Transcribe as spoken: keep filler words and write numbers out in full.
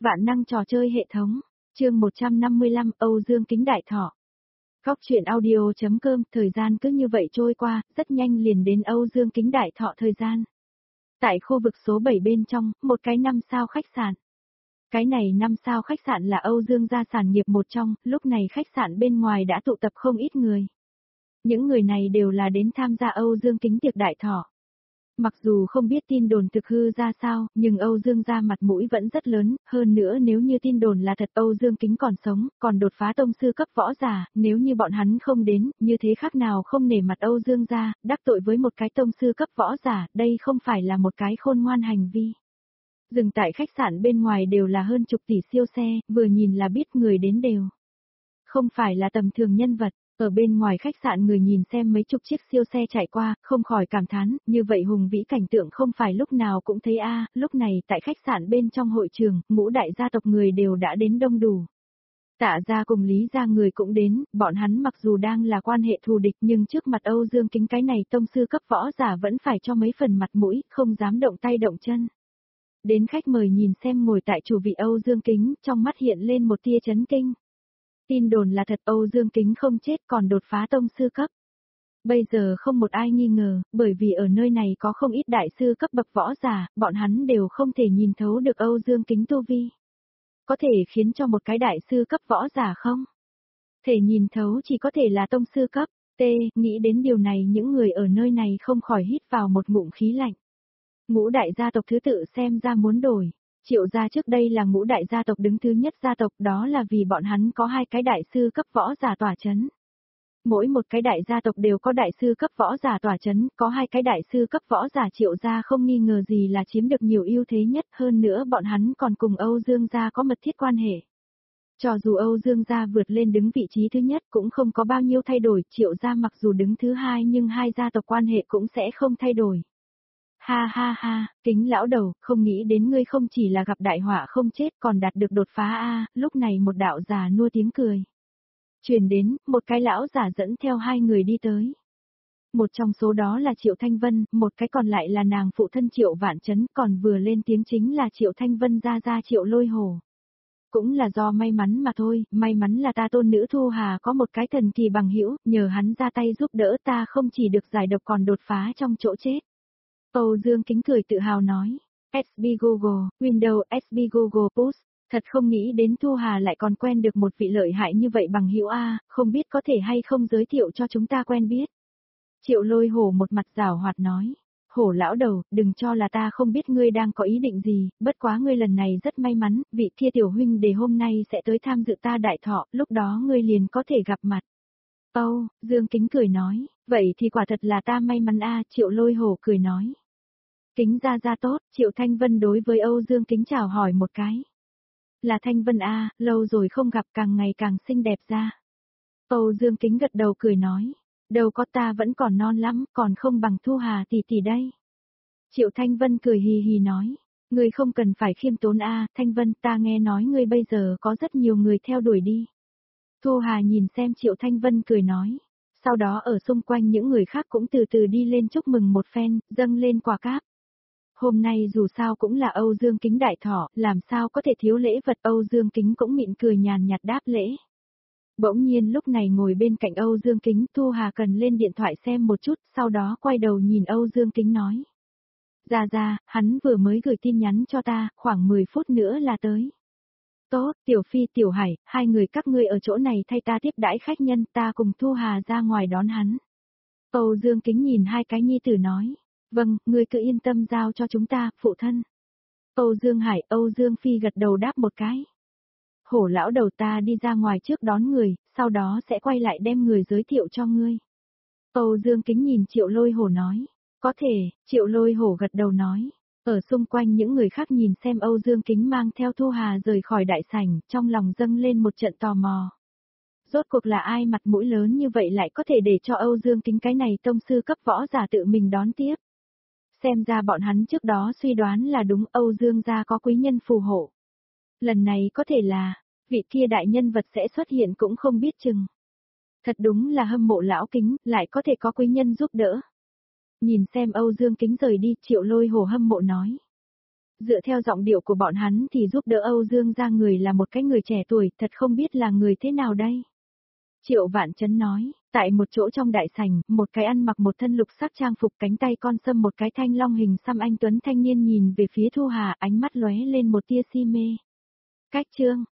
Vạn năng trò chơi hệ thống, chương một trăm năm mươi lăm Âu Dương Kính đại thọ. Góc truyện audio.com, thời gian cứ như vậy trôi qua, rất nhanh liền đến Âu Dương Kính đại thọ thời gian. Tại khu vực số bảy bên trong, một cái năm sao khách sạn. Cái này năm sao khách sạn là Âu Dương gia sản nghiệp một trong, lúc này khách sạn bên ngoài đã tụ tập không ít người. Những người này đều là đến tham gia Âu Dương Kính tiệc đại thọ. Mặc dù không biết tin đồn thực hư ra sao, nhưng Âu Dương gia mặt mũi vẫn rất lớn, hơn nữa nếu như tin đồn là thật Âu Dương Kính còn sống, còn đột phá tông sư cấp võ giả, nếu như bọn hắn không đến, như thế khác nào không nể mặt Âu Dương gia, đắc tội với một cái tông sư cấp võ giả, đây không phải là một cái khôn ngoan hành vi. Dừng tại khách sạn bên ngoài đều là hơn chục tỷ siêu xe, vừa nhìn là biết người đến đều. Không phải là tầm thường nhân vật. Ở bên ngoài khách sạn người nhìn xem mấy chục chiếc siêu xe chạy qua, không khỏi cảm thán, như vậy hùng vĩ cảnh tượng không phải lúc nào cũng thấy a. Lúc này tại khách sạn bên trong hội trường, ngũ đại gia tộc người đều đã đến đông đủ. Tạ gia cùng Lý gia người cũng đến, bọn hắn mặc dù đang là quan hệ thù địch nhưng trước mặt Âu Dương Kính cái này tông sư cấp võ giả vẫn phải cho mấy phần mặt mũi, không dám động tay động chân. Đến khách mời nhìn xem ngồi tại chủ vị Âu Dương Kính, trong mắt hiện lên một tia chấn kinh. Tin đồn là thật Âu Dương Kính không chết còn đột phá tông sư cấp. Bây giờ không một ai nghi ngờ, bởi vì ở nơi này có không ít đại sư cấp bậc võ giả, bọn hắn đều không thể nhìn thấu được Âu Dương Kính tu vi. Có thể khiến cho một cái đại sư cấp võ giả không? Thể nhìn thấu chỉ có thể là tông sư cấp. T, nghĩ đến điều này những người ở nơi này không khỏi hít vào một ngụm khí lạnh. Ngũ đại gia tộc thứ tự xem ra muốn đổi. Triệu gia trước đây là ngũ đại gia tộc đứng thứ nhất gia tộc, đó là vì bọn hắn có hai cái đại sư cấp võ giả tỏa chấn. Mỗi một cái đại gia tộc đều có đại sư cấp võ giả tỏa chấn, có hai cái đại sư cấp võ giả Triệu gia không nghi ngờ gì là chiếm được nhiều ưu thế nhất, hơn nữa bọn hắn còn cùng Âu Dương gia có mật thiết quan hệ. Cho dù Âu Dương gia vượt lên đứng vị trí thứ nhất cũng không có bao nhiêu thay đổi, Triệu gia mặc dù đứng thứ hai nhưng hai gia tộc quan hệ cũng sẽ không thay đổi. Ha ha ha, Kính lão đầu, không nghĩ đến ngươi không chỉ là gặp đại họa không chết còn đạt được đột phá a. Lúc này một đạo già nua tiếng cười. Truyền đến, một cái lão giả dẫn theo hai người đi tới. Một trong số đó là Triệu Thanh Vân, một cái còn lại là nàng phụ thân Triệu Vạn Chấn, còn vừa lên tiếng chính là Triệu Thanh Vân gia gia Triệu Lôi Hổ. Cũng là do may mắn mà thôi, may mắn là ta tôn nữ Thu Hà có một cái thần kỳ bằng hữu, nhờ hắn ra tay giúp đỡ ta không chỉ được giải độc còn đột phá trong chỗ chết. Âu Dương Kính cười tự hào nói, ét bê Google, Windows ét bê Google Push, thật không nghĩ đến Thu Hà lại còn quen được một vị lợi hại như vậy bằng hữu a, không biết có thể hay không giới thiệu cho chúng ta quen biết. Triệu Lôi Hổ một mặt giảo hoạt nói, Hổ lão đầu, đừng cho là ta không biết ngươi đang có ý định gì, bất quá ngươi lần này rất may mắn, vị kia tiểu huynh để hôm nay sẽ tới tham dự ta đại thọ, lúc đó ngươi liền có thể gặp mặt. Âu, Dương Kính cười nói, vậy thì quả thật là ta may mắn a, Triệu Lôi Hổ cười nói. Kính gia gia tốt, Triệu Thanh Vân đối với Âu Dương Kính chào hỏi một cái. Là Thanh Vân a, lâu rồi không gặp càng ngày càng xinh đẹp ra. Âu Dương Kính gật đầu cười nói, đâu có ta vẫn còn non lắm, còn không bằng Thu Hà tỷ tỷ đây. Triệu Thanh Vân cười hì hì nói, ngươi không cần phải khiêm tốn a, Thanh Vân ta nghe nói ngươi bây giờ có rất nhiều người theo đuổi đi. Thu Hà nhìn xem Triệu Thanh Vân cười nói. Sau đó ở xung quanh những người khác cũng từ từ đi lên chúc mừng một phen, dâng lên quà cáp. Hôm nay dù sao cũng là Âu Dương Kính đại thọ, làm sao có thể thiếu lễ vật. Âu Dương Kính cũng mỉm cười nhàn nhạt đáp lễ. Bỗng nhiên lúc này ngồi bên cạnh Âu Dương Kính, Thu Hà cần lên điện thoại xem một chút, sau đó quay đầu nhìn Âu Dương Kính nói. Ra ra, hắn vừa mới gửi tin nhắn cho ta, khoảng mười phút nữa là tới. Tốt, Tiểu Phi Tiểu Hải, hai người các ngươi ở chỗ này thay ta tiếp đãi khách nhân, ta cùng Thu Hà ra ngoài đón hắn. Âu Dương Kính nhìn hai cái nhi tử nói. Vâng, ngươi cứ yên tâm giao cho chúng ta, phụ thân. Âu Dương Hải, Âu Dương Phi gật đầu đáp một cái. Hổ lão đầu ta đi ra ngoài trước đón người, sau đó sẽ quay lại đem người giới thiệu cho ngươi. Âu Dương Kính nhìn Triệu Lôi Hổ nói. Có thể, Triệu Lôi Hổ gật đầu nói. Ở xung quanh những người khác nhìn xem Âu Dương Kính mang theo Thu Hà rời khỏi đại sảnh, trong lòng dâng lên một trận tò mò. Rốt cuộc là ai mặt mũi lớn như vậy lại có thể để cho Âu Dương Kính cái này tông sư cấp võ giả tự mình đón tiếp. Xem ra bọn hắn trước đó suy đoán là đúng, Âu Dương gia có quý nhân phù hộ. Lần này có thể là, vị kia đại nhân vật sẽ xuất hiện cũng không biết chừng. Thật đúng là hâm mộ lão Kính, lại có thể có quý nhân giúp đỡ. Nhìn xem Âu Dương Kính rời đi, Triệu Lôi Hổ hâm mộ nói. dựa theo giọng điệu của bọn hắn thì giúp đỡ Âu Dương gia người là một cái người trẻ tuổi, thật không biết là người thế nào đây. Triệu Vạn Chấn nói, tại một chỗ trong đại sảnh, một cái ăn mặc một thân lục sắc trang phục cánh tay con sâm một cái thanh long hình xăm anh tuấn thanh niên nhìn về phía Thu Hà, ánh mắt lóe lên một tia si mê. Cách chương